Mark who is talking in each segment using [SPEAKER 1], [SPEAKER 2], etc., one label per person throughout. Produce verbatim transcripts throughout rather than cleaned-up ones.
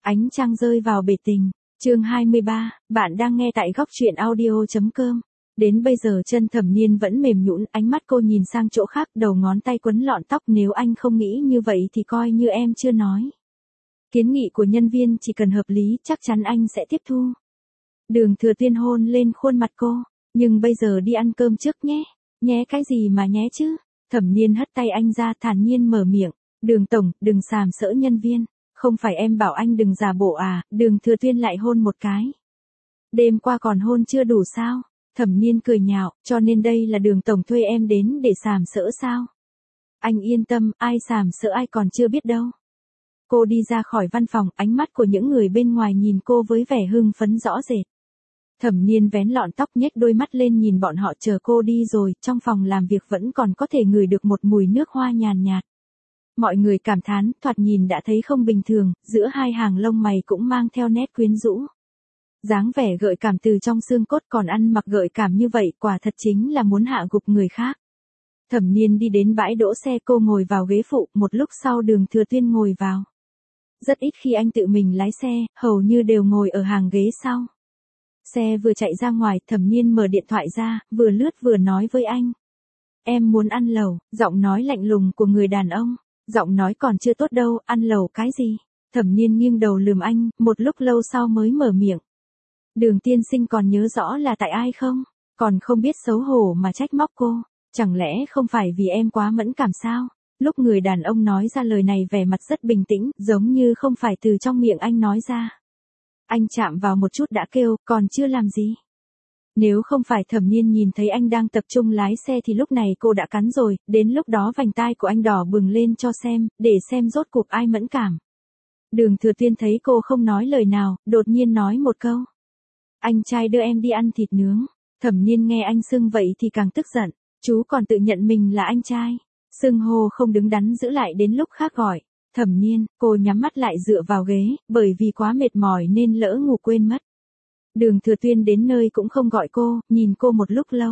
[SPEAKER 1] Ánh trăng rơi vào bể tình. Chương hai mươi ba, bạn đang nghe tại góc truyện audio chấm com. Đến bây giờ chân Thẩm Niên vẫn mềm nhũn, ánh mắt cô nhìn sang chỗ khác, đầu ngón tay quấn lọn tóc, nếu anh không nghĩ như vậy thì coi như em chưa nói. Kiến nghị của nhân viên chỉ cần hợp lý, chắc chắn anh sẽ tiếp thu. Đường Thừa Tuyên hôn lên khuôn mặt cô, nhưng bây giờ đi ăn cơm trước nhé. Nhé cái gì mà nhé chứ? Thẩm Niên hất tay anh ra, thản nhiên mở miệng. Đường tổng, đừng sàm sỡ nhân viên. Không phải em bảo anh đừng giả bộ à? Đường Thừa Tuyên lại hôn một cái. Đêm qua còn hôn chưa đủ sao? Thẩm Niên cười nhạo, cho nên đây là Đường tổng thuê em đến để sàm sỡ sao? Anh yên tâm, ai sàm sỡ ai còn chưa biết đâu. Cô đi ra khỏi văn phòng, ánh mắt của những người bên ngoài nhìn cô với vẻ hưng phấn rõ rệt. Thẩm Niên vén lọn tóc, nhếch đôi mắt lên nhìn bọn họ. Chờ cô đi rồi, trong phòng làm việc vẫn còn có thể ngửi được một mùi nước hoa nhàn nhạt. Mọi người cảm thán, thoạt nhìn đã thấy không bình thường, giữa hai hàng lông mày cũng mang theo nét quyến rũ. Dáng vẻ gợi cảm từ trong xương cốt, còn ăn mặc gợi cảm như vậy, quả thật chính là muốn hạ gục người khác. Thẩm Niên đi đến bãi đỗ xe, cô ngồi vào ghế phụ, một lúc sau Đường Thừa Tuyên ngồi vào. Rất ít khi anh tự mình lái xe, hầu như đều ngồi ở hàng ghế sau. Xe vừa chạy ra ngoài, Thẩm Niên mở điện thoại ra, vừa lướt vừa nói với anh. Em muốn ăn lẩu, giọng nói lạnh lùng của người đàn ông. Giọng nói còn chưa tốt đâu, ăn lẩu cái gì? Thẩm Niên nghiêng đầu lườm anh, một lúc lâu sau mới mở miệng. Đường tiên sinh còn nhớ rõ là tại ai không? Còn không biết xấu hổ mà trách móc cô. Chẳng lẽ không phải vì em quá mẫn cảm sao? Lúc người đàn ông nói ra lời này vẻ mặt rất bình tĩnh, giống như không phải từ trong miệng anh nói ra. Anh chạm vào một chút đã kêu, còn chưa làm gì. Nếu không phải Thẩm Niên nhìn thấy anh đang tập trung lái xe thì lúc này cô đã cắn rồi, đến lúc đó vành tai của anh đỏ bừng lên cho xem, để xem rốt cuộc ai mẫn cảm. Đường Thừa Tuyên thấy cô không nói lời nào, đột nhiên nói một câu. Anh trai đưa em đi ăn thịt nướng. Thẩm Niên nghe anh xưng vậy thì càng tức giận, chú còn tự nhận mình là anh trai. Xưng hô không đứng đắn giữ lại đến lúc khác gọi. Thẩm Niên, cô nhắm mắt lại dựa vào ghế, bởi vì quá mệt mỏi nên lỡ ngủ quên mất. Đường Thừa Tuyên đến nơi cũng không gọi cô, nhìn cô một lúc lâu.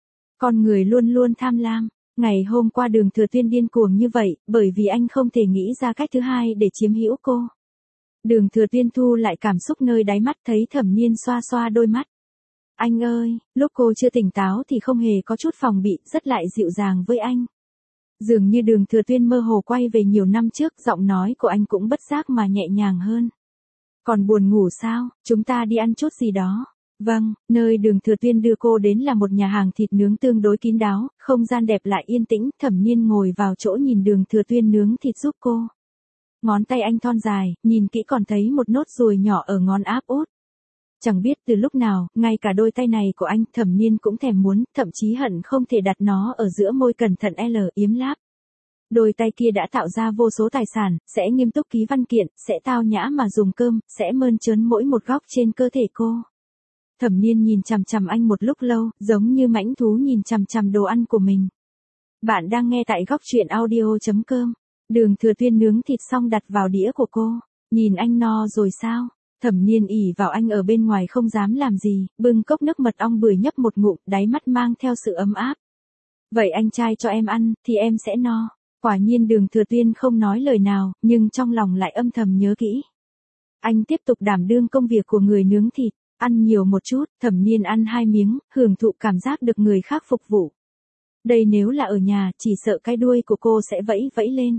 [SPEAKER 1] Con người luôn luôn tham lam. Ngày hôm qua Đường Thừa Tuyên điên cuồng như vậy, bởi vì anh không thể nghĩ ra cách thứ hai để chiếm hữu cô. Đường Thừa Tuyên thu lại cảm xúc nơi đáy mắt, thấy Thẩm Niên xoa xoa đôi mắt. Anh ơi, lúc cô chưa tỉnh táo thì không hề có chút phòng bị, rất lại dịu dàng với anh. Dường như Đường Thừa Tuyên mơ hồ quay về nhiều năm trước, giọng nói của anh cũng bất giác mà nhẹ nhàng hơn. Còn buồn ngủ sao, chúng ta đi ăn chút gì đó. Vâng, nơi Đường Thừa Tuyên đưa cô đến là một nhà hàng thịt nướng tương đối kín đáo, không gian đẹp lại yên tĩnh. Thẩm Niên ngồi vào chỗ nhìn Đường Thừa Tuyên nướng thịt giúp cô. Ngón tay anh thon dài, nhìn kỹ còn thấy một nốt ruồi nhỏ ở ngón áp út. Chẳng biết từ lúc nào, ngay cả đôi tay này của anh, Thẩm Niên cũng thèm muốn, thậm chí hận không thể đặt nó ở giữa môi cẩn thận L yếm láp. Đôi tay kia đã tạo ra vô số tài sản, sẽ nghiêm túc ký văn kiện, sẽ tao nhã mà dùng cơm, sẽ mơn trớn mỗi một góc trên cơ thể cô. Thẩm Niên nhìn chằm chằm anh một lúc lâu, giống như mãnh thú nhìn chằm chằm đồ ăn của mình. Bạn đang nghe tại góc truyện audio chấm com. Đường Thừa Tuyên nướng thịt xong đặt vào đĩa của cô. Nhìn anh no rồi sao? Thẩm Niên ỉ vào anh ở bên ngoài không dám làm gì, bưng cốc nước mật ong bưởi nhấp một ngụm, đáy mắt mang theo sự ấm áp. Vậy anh trai cho em ăn, thì em sẽ no. Quả nhiên Đường Thừa Tuyên không nói lời nào, nhưng trong lòng lại âm thầm nhớ kỹ. Anh tiếp tục đảm đương công việc của người nướng thịt, ăn nhiều một chút. Thẩm Niên ăn hai miếng, hưởng thụ cảm giác được người khác phục vụ. Đây nếu là ở nhà, chỉ sợ cái đuôi của cô sẽ vẫy vẫy lên.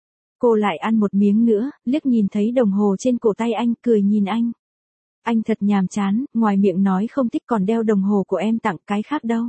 [SPEAKER 1] Cô lại ăn một miếng nữa, liếc nhìn thấy đồng hồ trên cổ tay anh, cười nhìn anh. Anh thật nhàm chán, ngoài miệng nói không thích còn đeo đồng hồ của em tặng, cái khác đâu.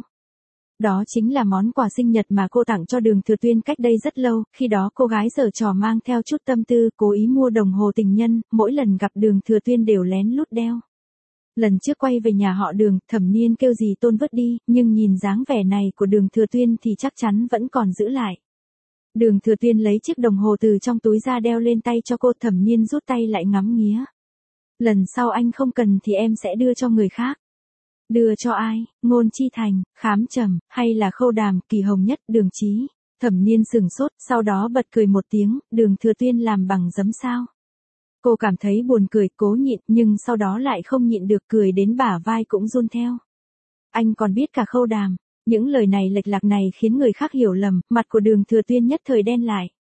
[SPEAKER 1] Đó chính là món quà sinh nhật mà cô tặng cho Đường Thừa Tuyên cách đây rất lâu, khi đó cô gái giở trò mang theo chút tâm tư, cố ý mua đồng hồ tình nhân, mỗi lần gặp Đường Thừa Tuyên đều lén lút đeo. Lần trước quay về nhà họ Đường, Thẩm Niên kêu dì Tôn vứt đi, nhưng nhìn dáng vẻ này của Đường Thừa Tuyên thì chắc chắn vẫn còn giữ lại. Đường Thừa Tuyên lấy chiếc đồng hồ từ trong túi ra đeo lên tay cho cô. Thẩm Niên rút tay lại ngắm nghía. Lần sau anh không cần thì em sẽ đưa cho người khác. Đưa cho ai? Ngôn Chi Thành, Khám Trầm, hay là Khâu Đàm, Kỳ Hồng Nhất, Đường Chí? Thẩm Niên sừng sốt, sau đó bật cười một tiếng. Đường Thừa Tuyên làm bằng giấm sao? Cô cảm thấy buồn cười, cố nhịn, nhưng sau đó lại không nhịn được, cười đến bả vai cũng run theo. Anh còn biết cả Khâu Đàm. Những lời này lệch lạc này khiến người khác hiểu lầm, mặt của Đường Thừa Tuyên nhất thời đen lại.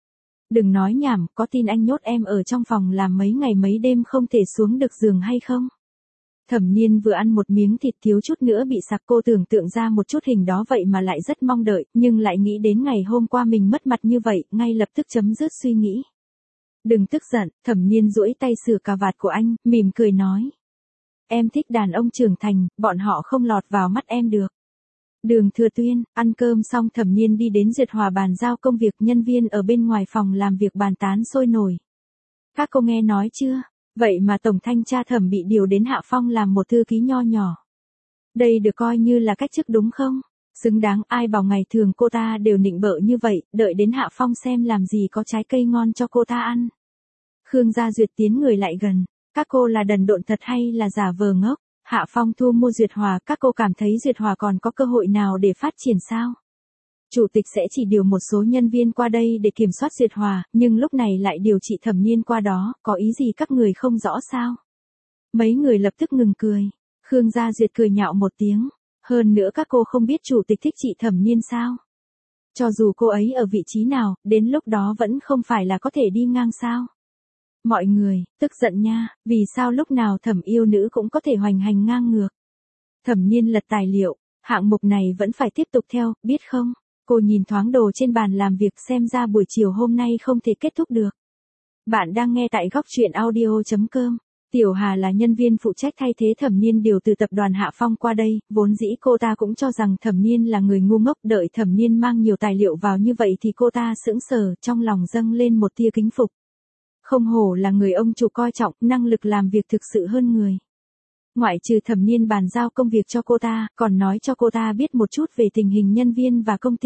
[SPEAKER 1] Đừng nói nhảm, có tin anh nhốt em ở trong phòng làm mấy ngày mấy đêm không thể xuống được giường hay không? Thẩm Niên vừa ăn một miếng thịt thiếu chút nữa bị sặc, cô tưởng tượng ra một chút hình đó vậy mà lại rất mong đợi, nhưng lại nghĩ đến ngày hôm qua mình mất mặt như vậy, ngay lập tức chấm dứt suy nghĩ. Đừng tức giận, Thẩm Niên duỗi tay sửa cà vạt của anh, mỉm cười nói. Em thích đàn ông trưởng thành, bọn họ không lọt vào mắt em được. Đường Thừa Tuyên, ăn cơm xong Thẩm Niên đi đến Duyệt Hòa bàn giao công việc, nhân viên ở bên ngoài phòng làm việc bàn tán sôi nổi. Các cô nghe nói chưa? Vậy mà Tổng Thanh tra Thẩm bị điều đến Hạ Phong làm một thư ký nho nhỏ. Đây được coi như là cách chức đúng không? Xứng đáng, ai bảo ngày thường cô ta đều nịnh bợ như vậy, đợi đến Hạ Phong xem làm gì có trái cây ngon cho cô ta ăn. Khương Gia Duyệt tiến người lại gần. Các cô là đần độn thật hay là giả vờ ngốc? Hạ Phong thu mua Duyệt Hòa, các cô cảm thấy Duyệt Hòa còn có cơ hội nào để phát triển sao? Chủ tịch sẽ chỉ điều một số nhân viên qua đây để kiểm soát Duyệt Hòa, nhưng lúc này lại điều chị Thẩm Niên qua đó, có ý gì các người không rõ sao? Mấy người lập tức ngừng cười. Khương Gia Duyệt cười nhạo một tiếng. Hơn nữa các cô không biết chủ tịch thích chị Thẩm Niên sao? Cho dù cô ấy ở vị trí nào, đến lúc đó vẫn không phải là có thể đi ngang sao? Mọi người, tức giận nha, vì sao lúc nào Thẩm yêu nữ cũng có thể hoành hành ngang ngược. Thẩm Niên lật tài liệu, hạng mục này vẫn phải tiếp tục theo, biết không? Cô nhìn thoáng đồ trên bàn làm việc, xem ra buổi chiều hôm nay không thể kết thúc được. Bạn đang nghe tại góc truyện audio chấm com. Tiểu Hà là nhân viên phụ trách thay thế Thẩm Niên điều từ tập đoàn Hạ Phong qua đây, vốn dĩ cô ta cũng cho rằng Thẩm Niên là người ngu ngốc, đợi Thẩm Niên mang nhiều tài liệu vào như vậy thì cô ta sững sờ, trong lòng dâng lên một tia kính phục. Không hổ là người ông chủ coi trọng, năng lực làm việc thực sự hơn người. Ngoại trừ Thẩm Niên bàn giao công việc cho cô ta, còn nói cho cô ta biết một chút về tình hình nhân viên và công ty.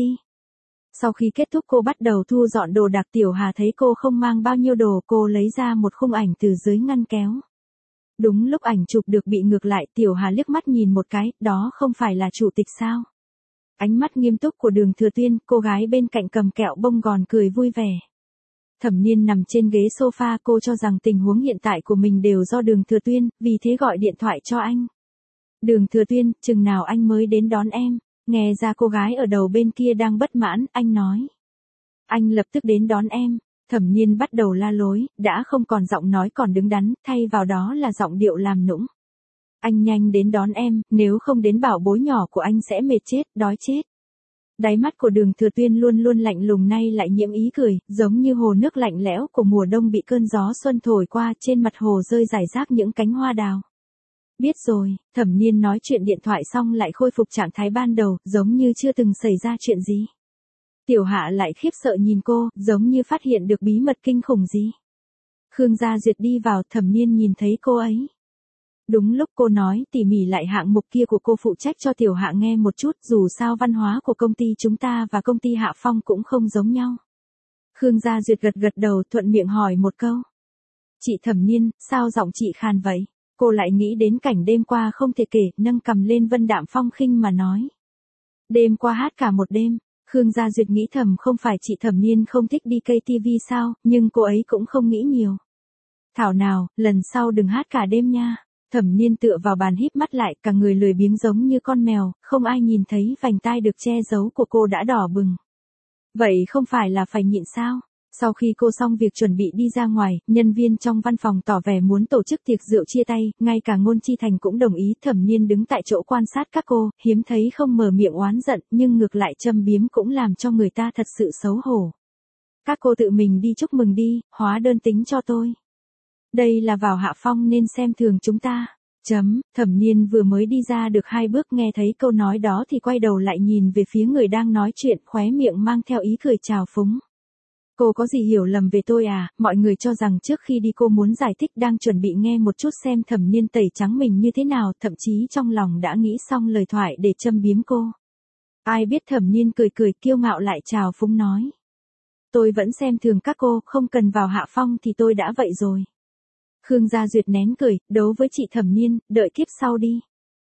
[SPEAKER 1] Sau khi kết thúc cô bắt đầu thu dọn đồ đạc. Tiểu Hà thấy cô không mang bao nhiêu đồ, cô lấy ra một khung ảnh từ dưới ngăn kéo. Đúng lúc ảnh chụp được bị ngược lại, Tiểu Hà liếc mắt nhìn một cái, đó không phải là chủ tịch sao? Ánh mắt nghiêm túc của Đường Thừa Tuyên, cô gái bên cạnh cầm kẹo bông gòn cười vui vẻ. Thẩm Niên nằm trên ghế sofa, cô cho rằng tình huống hiện tại của mình đều do Đường Thừa Tuyên, vì thế gọi điện thoại cho anh. Đường Thừa Tuyên, chừng nào anh mới đến đón em? Nghe ra cô gái ở đầu bên kia đang bất mãn, anh nói. Anh lập tức đến đón em. Thẩm Niên bắt đầu la lối, đã không còn giọng nói còn đứng đắn, thay vào đó là giọng điệu làm nũng. Anh nhanh đến đón em, nếu không đến bảo bối nhỏ của anh sẽ mệt chết, đói chết. Đáy mắt của Đường Thừa Tuyên luôn luôn lạnh lùng, nay lại nhiễm ý cười, giống như hồ nước lạnh lẽo của mùa đông bị cơn gió xuân thổi qua, trên mặt hồ rơi rải rác những cánh hoa đào. Biết rồi, Thẩm Niên nói chuyện điện thoại xong lại khôi phục trạng thái ban đầu, giống như chưa từng xảy ra chuyện gì. Tiểu Hạ lại khiếp sợ nhìn cô, giống như phát hiện được bí mật kinh khủng gì. Khương Gia Duyệt đi vào, Thẩm Niên nhìn thấy cô ấy. Đúng lúc cô nói tỉ mỉ lại hạng mục kia của cô phụ trách cho Tiểu Hạ nghe một chút, dù sao văn hóa của công ty chúng ta và công ty Hạ Phong cũng không giống nhau. Khương Gia Duyệt gật gật đầu, thuận miệng hỏi một câu. Chị Thẩm Niên, sao giọng chị khàn vậy? Cô lại nghĩ đến cảnh đêm qua không thể kể, nâng cằm lên vân đạm phong khinh mà nói. Đêm qua hát cả một đêm. Khương Gia Duyệt nghĩ thầm, không phải chị Thẩm Niên không thích đi cây ti vi sao, nhưng cô ấy cũng không nghĩ nhiều. Thảo nào, lần sau đừng hát cả đêm nha. Thẩm Niên tựa vào bàn híp mắt lại, cả người lười biếng giống như con mèo, không ai nhìn thấy vành tai được che giấu của cô đã đỏ bừng. Vậy không phải là phải nhịn sao? Sau khi cô xong việc chuẩn bị đi ra ngoài, nhân viên trong văn phòng tỏ vẻ muốn tổ chức tiệc rượu chia tay, ngay cả Ngôn Chi Thành cũng đồng ý. Thẩm Niên đứng tại chỗ quan sát các cô, hiếm thấy không mở miệng oán giận, nhưng ngược lại châm biếm cũng làm cho người ta thật sự xấu hổ. Các cô tự mình đi chúc mừng đi, hóa đơn tính cho tôi. Đây là vào Hạ Phong nên xem thường chúng ta. Chấm, Thẩm Niên vừa mới đi ra được hai bước, nghe thấy câu nói đó thì quay đầu lại nhìn về phía người đang nói chuyện, khóe miệng mang theo ý cười trào phúng. Cô có gì hiểu lầm về tôi à? Mọi người cho rằng trước khi đi cô muốn giải thích, đang chuẩn bị nghe một chút xem Thẩm Niên tẩy trắng mình như thế nào, thậm chí trong lòng đã nghĩ xong lời thoại để châm biếm cô. Ai biết Thẩm Niên cười cười kiêu ngạo lại trào phúng nói. Tôi vẫn xem thường các cô, không cần vào Hạ Phong thì tôi đã vậy rồi. Khương Gia Duyệt nén cười, đấu với chị Thẩm Niên, đợi kiếp sau đi.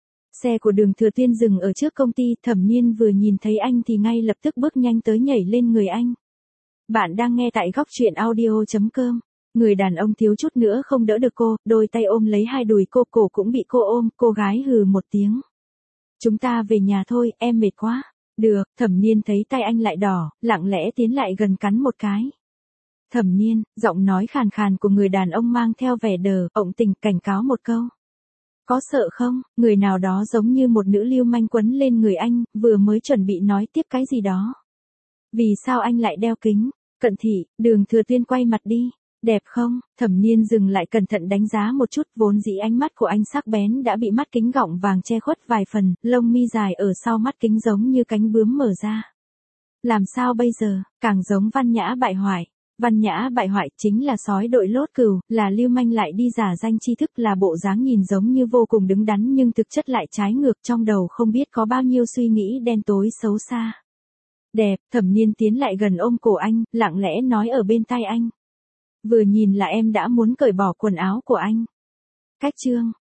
[SPEAKER 1] Xe của Đường Thừa Tuyên dừng ở trước công ty, Thẩm Niên vừa nhìn thấy anh thì ngay lập tức bước nhanh tới nhảy lên người anh. Bạn đang nghe tại góc truyện audio chấm com. Người đàn ông thiếu chút nữa không đỡ được cô, đôi tay ôm lấy hai đùi cô, cổ cũng bị cô ôm, cô gái hừ một tiếng. Chúng ta về nhà thôi, em mệt quá. Được, Thẩm Niên thấy tay anh lại đỏ, lặng lẽ tiến lại gần cắn một cái. Thẩm Niên, giọng nói khàn khàn của người đàn ông mang theo vẻ đờ, ộng tình cảnh cáo một câu. Có sợ không, người nào đó giống như một nữ lưu manh quấn lên người anh, vừa mới chuẩn bị nói tiếp cái gì đó. Vì sao anh lại đeo kính? Cận thị, Đường Thừa Tuyên quay mặt đi. Đẹp không? Thẩm Niên dừng lại cẩn thận đánh giá một chút, vốn dĩ ánh mắt của anh sắc bén đã bị mắt kính gọng vàng che khuất vài phần, lông mi dài ở sau mắt kính giống như cánh bướm mở ra. Làm sao bây giờ, càng giống Văn Nhã bại hoại. Văn Nhã bại hoại chính là sói đội lốt cừu, là lưu manh lại đi giả danh tri thức, là bộ dáng nhìn giống như vô cùng đứng đắn nhưng thực chất lại trái ngược, trong đầu không biết có bao nhiêu suy nghĩ đen tối xấu xa. Đẹp, Thẩm Niên tiến lại gần ôm cổ anh, lặng lẽ nói ở bên tai anh. Vừa nhìn là em đã muốn cởi bỏ quần áo của anh. Cách chương